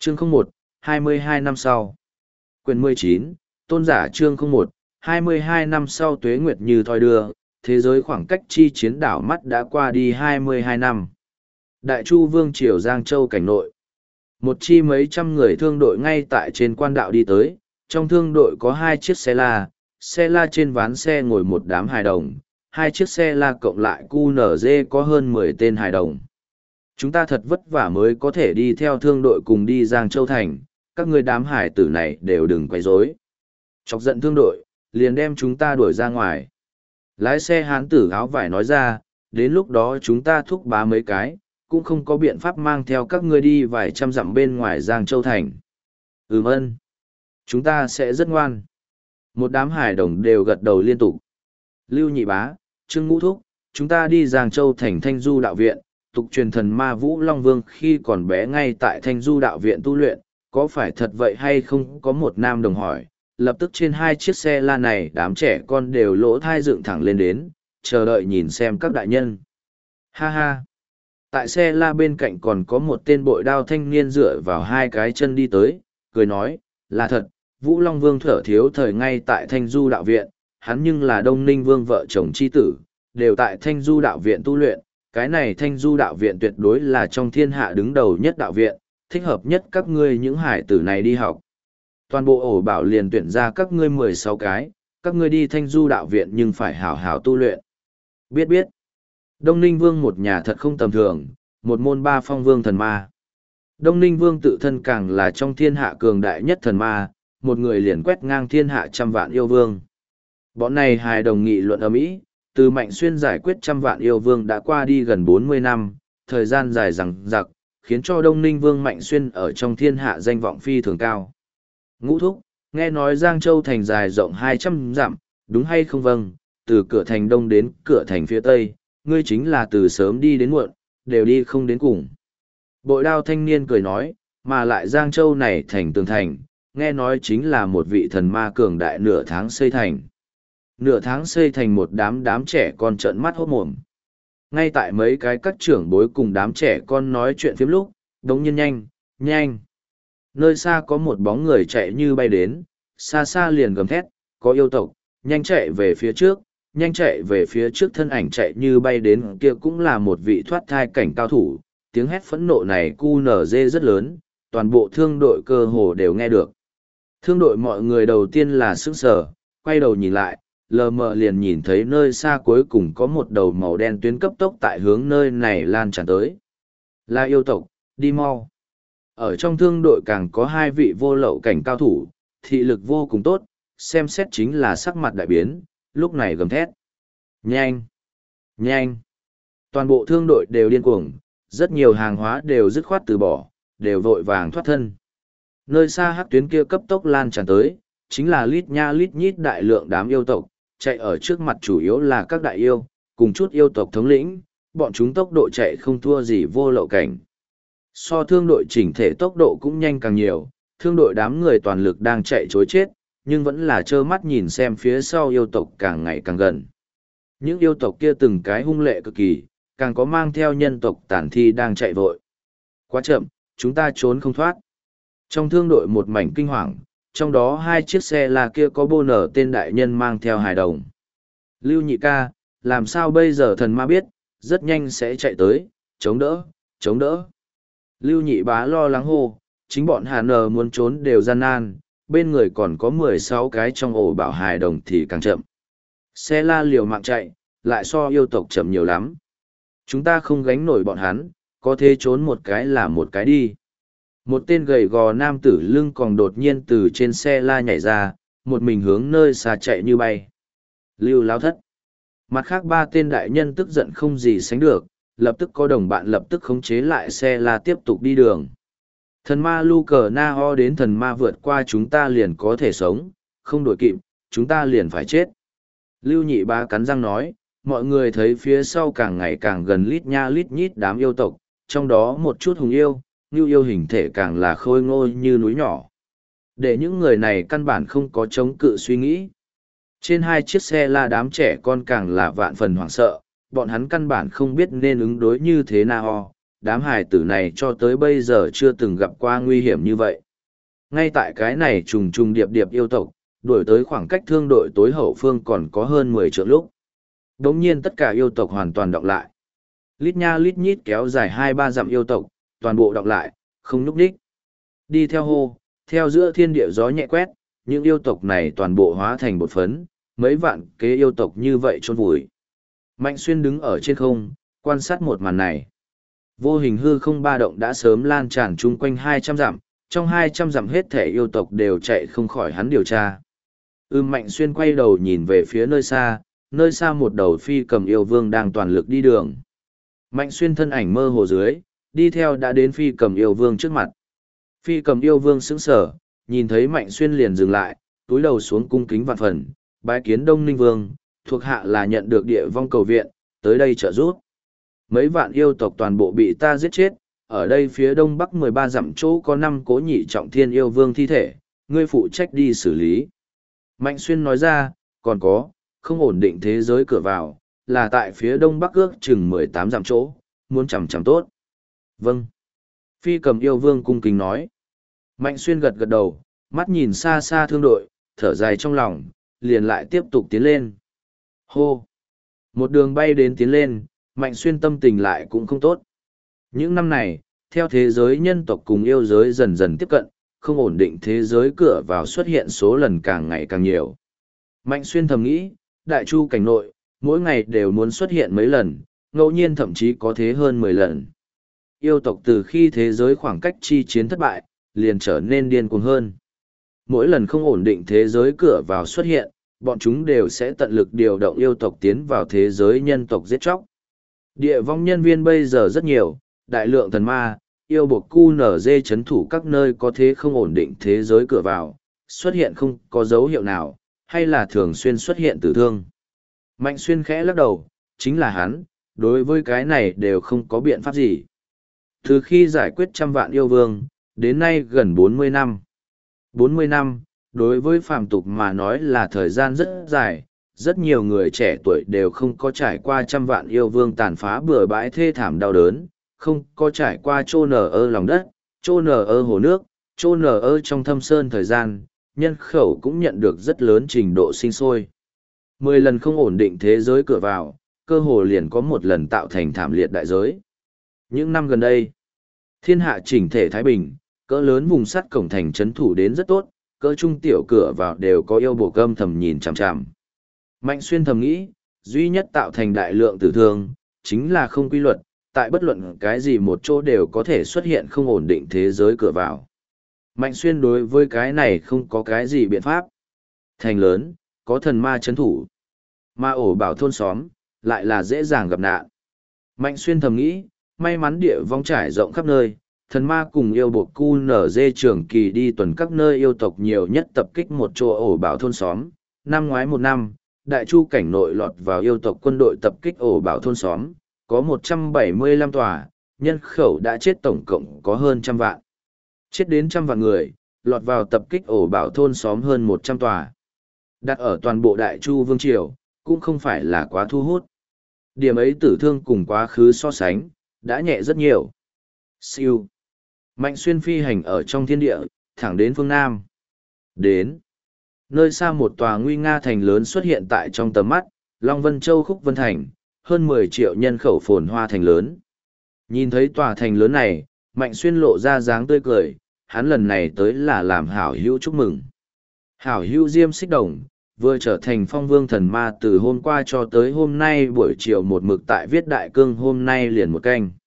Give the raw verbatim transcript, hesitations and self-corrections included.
Chương không một, hai mươi hai năm sau. Quyền mười chín, tôn giả chương không một, hai mươi hai năm sau tuế nguyệt như thoi đưa, thế giới khoảng cách chi chiến đảo mắt đã qua đi hai mươi hai năm. Đại Chu Vương Triều Giang Châu cảnh nội. Một chi mấy trăm người thương đội ngay tại trên quan đạo đi tới, trong thương đội có hai chiếc xe la, xe la trên ván xe ngồi một đám hài đồng, hai chiếc xe la cộng lại cu nở dê có hơn mười tên hài đồng. Chúng ta thật vất vả mới có thể đi theo thương đội cùng đi Giang Châu Thành, các người đám hải tử này đều đừng quấy rối. Chọc giận thương đội, liền đem chúng ta đuổi ra ngoài. Lái xe hán tử áo vải nói ra, đến lúc đó chúng ta thúc bá mấy cái, cũng không có biện pháp mang theo các ngươi đi vài trăm dặm bên ngoài Giang Châu Thành. Ừm ân. Chúng ta sẽ rất ngoan. Một đám hải đồng đều gật đầu liên tục. Lưu Nhị Bá, Trương Ngũ Thúc, chúng ta đi Giang Châu Thành Thanh Du Đạo Viện, tục truyền thần ma Vũ Long Vương khi còn bé ngay tại Thanh Du Đạo Viện tu luyện, có phải thật vậy hay không? Có một nam đồng hỏi, lập tức trên hai chiếc xe la này đám trẻ con đều lỗ thai dựng thẳng lên đến, chờ đợi nhìn xem các đại nhân. Ha ha! Tại xe la bên cạnh còn có một tên bội đao thanh niên dựa vào hai cái chân đi tới, cười nói, là thật, Vũ Long Vương thở thiếu thời ngay tại Thanh Du Đạo Viện, hắn nhưng là Đông Ninh Vương vợ chồng chi tử, đều tại Thanh Du Đạo Viện tu luyện, cái này Thanh Du Đạo Viện tuyệt đối là trong thiên hạ đứng đầu nhất đạo viện, thích hợp nhất các ngươi những hải tử này đi học. Toàn bộ ổ bảo liền tuyển ra các ngươi mười sáu cái, các ngươi đi Thanh Du Đạo Viện nhưng phải hảo hảo tu luyện. Biết biết, Đông Ninh Vương một nhà thật không tầm thường, một môn ba phong vương thần ma. Đông Ninh Vương tự thân càng là trong thiên hạ cường đại nhất thần ma, một người liền quét ngang thiên hạ trăm vạn yêu vương. Bọn này hài đồng nghị luận ầm ĩ, từ Mạnh Xuyên giải quyết trăm vạn yêu vương đã qua đi gần bốn mươi năm, thời gian dài dằng dặc, khiến cho Đông Ninh Vương Mạnh Xuyên ở trong thiên hạ danh vọng phi thường cao. Ngũ Thúc, nghe nói Giang Châu thành dài rộng hai trăm dặm, đúng hay không? Vâng, từ cửa thành đông đến cửa thành phía tây, ngươi chính là từ sớm đi đến muộn, đều đi không đến cùng. Bội đao thanh niên cười nói, mà lại Giang Châu này thành tường thành, nghe nói chính là một vị thần ma cường đại nửa tháng xây thành. Nửa tháng xây thành một đám đám trẻ con trợn mắt hốt mồm. Ngay tại mấy cái các trưởng bối cùng đám trẻ con nói chuyện phiếm lúc, đống nhiên nhanh, nhanh. Nơi xa có một bóng người chạy như bay đến, xa xa liền gầm thét, có yêu tộc, nhanh chạy về phía trước, nhanh chạy về phía trước thân ảnh chạy như bay đến kia cũng là một vị thoát thai cảnh cao thủ, tiếng hét phẫn nộ này cu nở dê rất lớn, toàn bộ thương đội cơ hồ đều nghe được. Thương đội mọi người đầu tiên là sững sờ, quay đầu nhìn lại, lờ mờ liền nhìn thấy nơi xa cuối cùng có một đầu màu đen tuyến cấp tốc tại hướng nơi này lan tràn tới. Là yêu tộc, đi mau. Ở trong thương đội càng có hai vị vô lậu cảnh cao thủ, thị lực vô cùng tốt, xem xét chính là sắc mặt đại biến, lúc này gầm thét. Nhanh! Nhanh! Toàn bộ thương đội đều điên cuồng, rất nhiều hàng hóa đều dứt khoát từ bỏ, đều vội vàng thoát thân. Nơi xa hắc tuyến kia cấp tốc lan tràn tới, chính là lít nha lít nhít đại lượng đám yêu tộc, chạy ở trước mặt chủ yếu là các đại yêu, cùng chút yêu tộc thống lĩnh, bọn chúng tốc độ chạy không thua gì vô lậu cảnh. So thương đội chỉnh thể tốc độ cũng nhanh càng nhiều, thương đội đám người toàn lực đang chạy chối chết, nhưng vẫn là trơ mắt nhìn xem phía sau yêu tộc càng ngày càng gần. Những yêu tộc kia từng cái hung lệ cực kỳ, càng có mang theo nhân tộc tản thi đang chạy vội. Quá chậm, chúng ta trốn không thoát. Trong thương đội một mảnh kinh hoàng, trong đó hai chiếc xe là kia có bô nở tên đại nhân mang theo hài đồng. Lưu Nhị ca, làm sao bây giờ? Thần ma biết, rất nhanh sẽ chạy tới, chống đỡ, chống đỡ. Lưu Nhị Bá lo lắng hô, chính bọn Hà Nờ muốn trốn đều gian nan, bên người còn có mười sáu cái trong ổ bảo hài đồng thì càng chậm. Xe la liều mạng chạy, lại so yêu tộc chậm nhiều lắm. Chúng ta không gánh nổi bọn hắn, có thể trốn một cái là một cái đi. Một tên gầy gò nam tử lưng còn đột nhiên từ trên xe la nhảy ra, một mình hướng nơi xa chạy như bay. Lưu Láo Thất. Mặt khác ba tên đại nhân tức giận không gì sánh được, lập tức có đồng bạn lập tức khống chế lại xe la tiếp tục đi đường. Thần ma lu cờ na ho đến thần ma vượt qua chúng ta liền có thể sống, không đổi kịp, chúng ta liền phải chết. Lưu Nhị Bá cắn răng nói, mọi người thấy phía sau càng ngày càng gần lít nha lít nhít đám yêu tộc, trong đó một chút hùng yêu, như yêu hình thể càng là khôi ngô như núi nhỏ. Để những người này căn bản không có chống cự suy nghĩ. Trên hai chiếc xe la đám trẻ con càng là vạn phần hoảng sợ, bọn hắn căn bản không biết nên ứng đối như thế nào, đám hài tử này cho tới bây giờ chưa từng gặp qua nguy hiểm như vậy. Ngay tại cái này trùng trùng điệp điệp yêu tộc, đuổi tới khoảng cách thương đội tối hậu phương còn có hơn mười trượng lúc. Đống nhiên tất cả yêu tộc hoàn toàn đọc lại. Lít nha lít nhít kéo dài hai ba dặm yêu tộc, toàn bộ đọc lại, không nhúc nhích. Đi theo hô, theo giữa thiên địa gió nhẹ quét, những yêu tộc này toàn bộ hóa thành bột phấn, mấy vạn kế yêu tộc như vậy chôn vùi. Mạnh Xuyên đứng ở trên không, quan sát một màn này. Vô hình hư không ba động đã sớm lan tràn chung quanh hai trăm dặm, trong hai trăm dặm hết thể yêu tộc đều chạy không khỏi hắn điều tra. Ưm Mạnh Xuyên quay đầu nhìn về phía nơi xa, nơi xa một đầu phi cầm yêu vương đang toàn lực đi đường. Mạnh Xuyên thân ảnh mơ hồ dưới, đi theo đã đến phi cầm yêu vương trước mặt. Phi cầm yêu vương sững sờ, nhìn thấy Mạnh Xuyên liền dừng lại, túi đầu xuống cung kính vạn phần, bái kiến Đông Ninh Vương, thuộc hạ là nhận được địa vong cầu viện, tới đây trợ giúp. Mấy vạn yêu tộc toàn bộ bị ta giết chết, ở đây phía đông bắc mười ba dặm chỗ có năm cố nhị trọng thiên yêu vương thi thể, ngươi phụ trách đi xử lý. Mạnh Xuyên nói ra, còn có, không ổn định thế giới cửa vào, là tại phía đông bắc ước chừng mười tám dặm chỗ, muốn chằm chằm tốt. Vâng. Phi cầm yêu vương cung kính nói. Mạnh Xuyên gật gật đầu, mắt nhìn xa xa thương đội, thở dài trong lòng, liền lại tiếp tục tiến lên. Hô! Một đường bay đến tiến lên, Mạnh Xuyên tâm tình lại cũng không tốt. Những năm này, theo thế giới nhân tộc cùng yêu giới dần dần tiếp cận, không ổn định thế giới cửa vào xuất hiện số lần càng ngày càng nhiều. Mạnh Xuyên thầm nghĩ, đại chu cảnh nội, mỗi ngày đều muốn xuất hiện mấy lần, ngẫu nhiên thậm chí có thế hơn mười lần. Yêu tộc từ khi thế giới khoảng cách chi chiến thất bại, liền trở nên điên cuồng hơn. Mỗi lần không ổn định thế giới cửa vào xuất hiện, bọn chúng đều sẽ tận lực điều động yêu tộc tiến vào thế giới nhân tộc giết chóc. Địa vong nhân viên bây giờ rất nhiều, đại lượng thần ma, yêu buộc cu nở dê chấn thủ các nơi có thế không ổn định thế giới cửa vào, xuất hiện không có dấu hiệu nào, hay là thường xuyên xuất hiện tử thương. Mạnh Xuyên khẽ lắc đầu, chính là hắn, đối với cái này đều không có biện pháp gì. Từ khi giải quyết trăm vạn yêu vương, đến nay gần bốn mươi năm. bốn mươi năm, đối với phàm tục mà nói là thời gian rất dài, rất nhiều người trẻ tuổi đều không có trải qua trăm vạn yêu vương tàn phá bừa bãi thê thảm đau đớn, không có trải qua chô nở ơ lòng đất, chô nở ơ hồ nước, chô nở ơ trong thâm sơn thời gian, nhân khẩu cũng nhận được rất lớn trình độ sinh sôi. Mười lần không ổn định thế giới cửa vào, cơ hồ liền có một lần tạo thành thảm liệt đại giới. Những năm gần đây, thiên hạ chỉnh thể Thái Bình, cỡ lớn vùng sắt cổng thành trấn thủ đến rất tốt, cỡ trung tiểu cửa vào đều có yêu bộ cơm thầm nhìn chằm chằm. Mạnh Xuyên thầm nghĩ, duy nhất tạo thành đại lượng tử thương, chính là không quy luật, tại bất luận cái gì một chỗ đều có thể xuất hiện không ổn định thế giới cửa vào. Mạnh Xuyên đối với cái này không có cái gì biện pháp. Thành lớn, có thần ma chấn thủ. Ma ổ bảo thôn xóm, lại là dễ dàng gặp nạn. Mạnh Xuyên thầm nghĩ, may mắn địa vong trải rộng khắp nơi, thần ma cùng yêu buộc cu nở dê trường kỳ đi tuần các nơi yêu tộc nhiều nhất tập kích một chỗ ổ bảo thôn xóm. Năm ngoái một năm, đại chu cảnh nội lọt vào yêu tộc quân đội tập kích ổ bảo thôn xóm, có một trăm bảy mươi lăm tòa, nhân khẩu đã chết tổng cộng có hơn trăm vạn. Chết đến trăm vạn người, lọt vào tập kích ổ bảo thôn xóm hơn một trăm tòa. Đặt ở toàn bộ đại chu vương triều, cũng không phải là quá thu hút. Điểm ấy tử thương cùng quá khứ so sánh, đã nhẹ rất nhiều. Siêu. Mạnh Xuyên phi hành ở trong thiên địa, thẳng đến phương Nam. Đến. Nơi xa một tòa nguy nga thành lớn xuất hiện tại trong tầm mắt, Long Vân Châu Khúc Vân Thành, hơn mười triệu nhân khẩu phồn hoa thành lớn. Nhìn thấy tòa thành lớn này, Mạnh Xuyên lộ ra dáng tươi cười, hắn lần này tới là làm hảo hữu chúc mừng. Hảo hữu Diêm Xích Đồng, vừa trở thành phong vương thần ma từ hôm qua cho tới hôm nay buổi chiều một mực tại viết đại cương hôm nay liền một canh.